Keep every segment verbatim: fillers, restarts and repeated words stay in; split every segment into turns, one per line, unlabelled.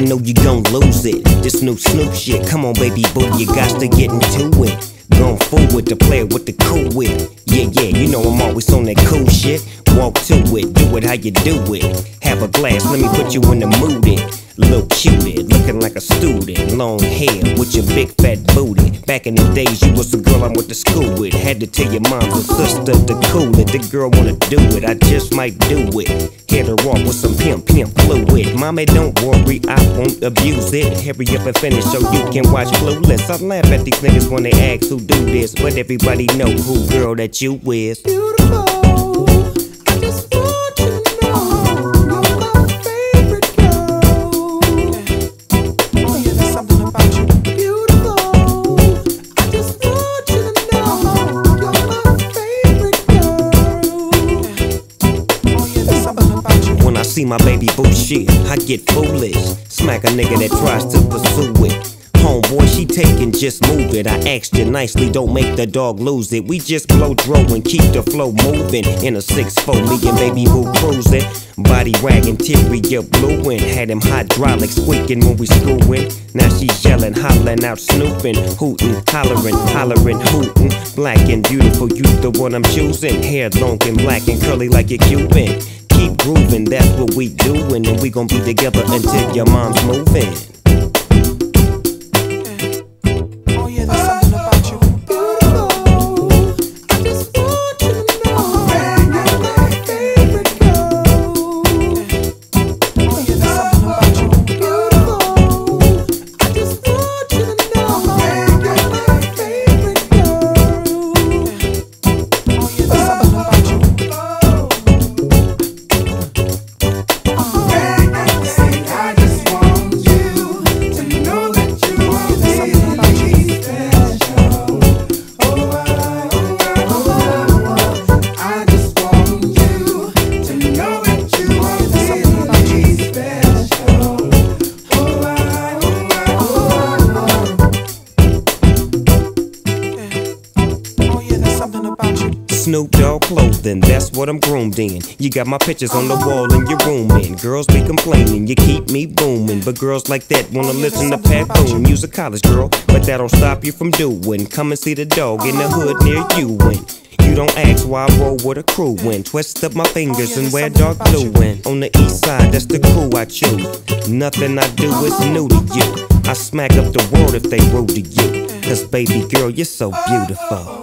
know you gon' lose it. This new Snoop shit, come on baby boo, you got to get into it. Going forward to play with the cool wit. Yeah, yeah, you know I'm always on that cool shit. Walk to it, do it how you do it. Have a glass, let me put you in the mood it. Little cutie, looking like a student. Long hair with your big fat booty. Back in the days you was the girl I went to school with. Had to tell your mom or sister to cool it. The girl wanna do it, I just might do it. Hit her off with some pimp, pimp fluid. Mommy don't worry, I won't abuse it. Hurry up and finish so you can watch Clueless. I laugh at these niggas when they ask who do this, but everybody know who girl that you is.
Beautiful, I just want you to know you're my favorite girl. Oh yeah, there's something about you. Beautiful, I just want you to know you're my favorite girl. Oh yeah, there's something about you.
When I see my baby boo shit, I get foolish. Smack a nigga that tries to pursue it. Homeboy, she taking, just move it. I asked you nicely, don't make the dog lose it. We just blow dro and keep the flow moving. In a six four, me and baby boo cruising. Body wagging, interior blueing. Had them hydraulics squeaking when we screwing. Now she's yelling, hollering out, snooping, hooting, hollering, hollering, hooting. Black and beautiful, you the one I'm choosing. Hair long and black and curly like a Cuban. Keep grooving, that's what we doing, and we gon' be together until your mom's moving. Snoop Dogg clothing, that's what I'm groomed in. You got my pictures on the wall in your room, and girls be complaining, you keep me booming. But girls like that wanna listen to Pat Boone. You's a college girl, but that don't stop you from doing. Come and see the dog in the hood near you. And you don't ask why I roll with a crew when twist up my fingers and wear dark blue. And on the east side, that's the crew I choose. Nothing I do is new to you. I smack up the world if they rude to you. Cause baby girl, you're so beautiful.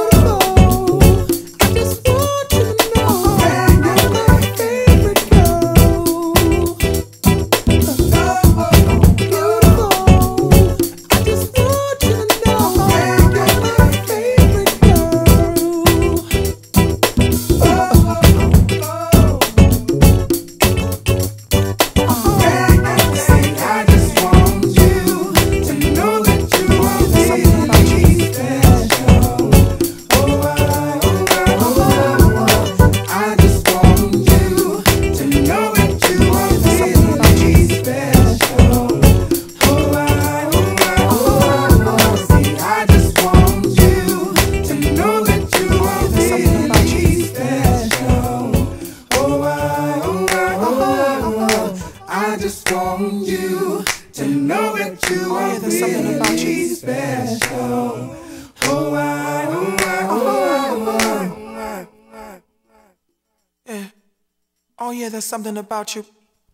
I just want you to know that you are really special. Oh, I, oh, I, oh, I, oh, I. Yeah. Oh, yeah, there's something about you.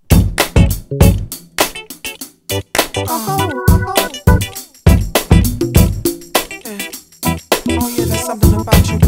Oh. Yeah. Oh, yeah, there's something about you.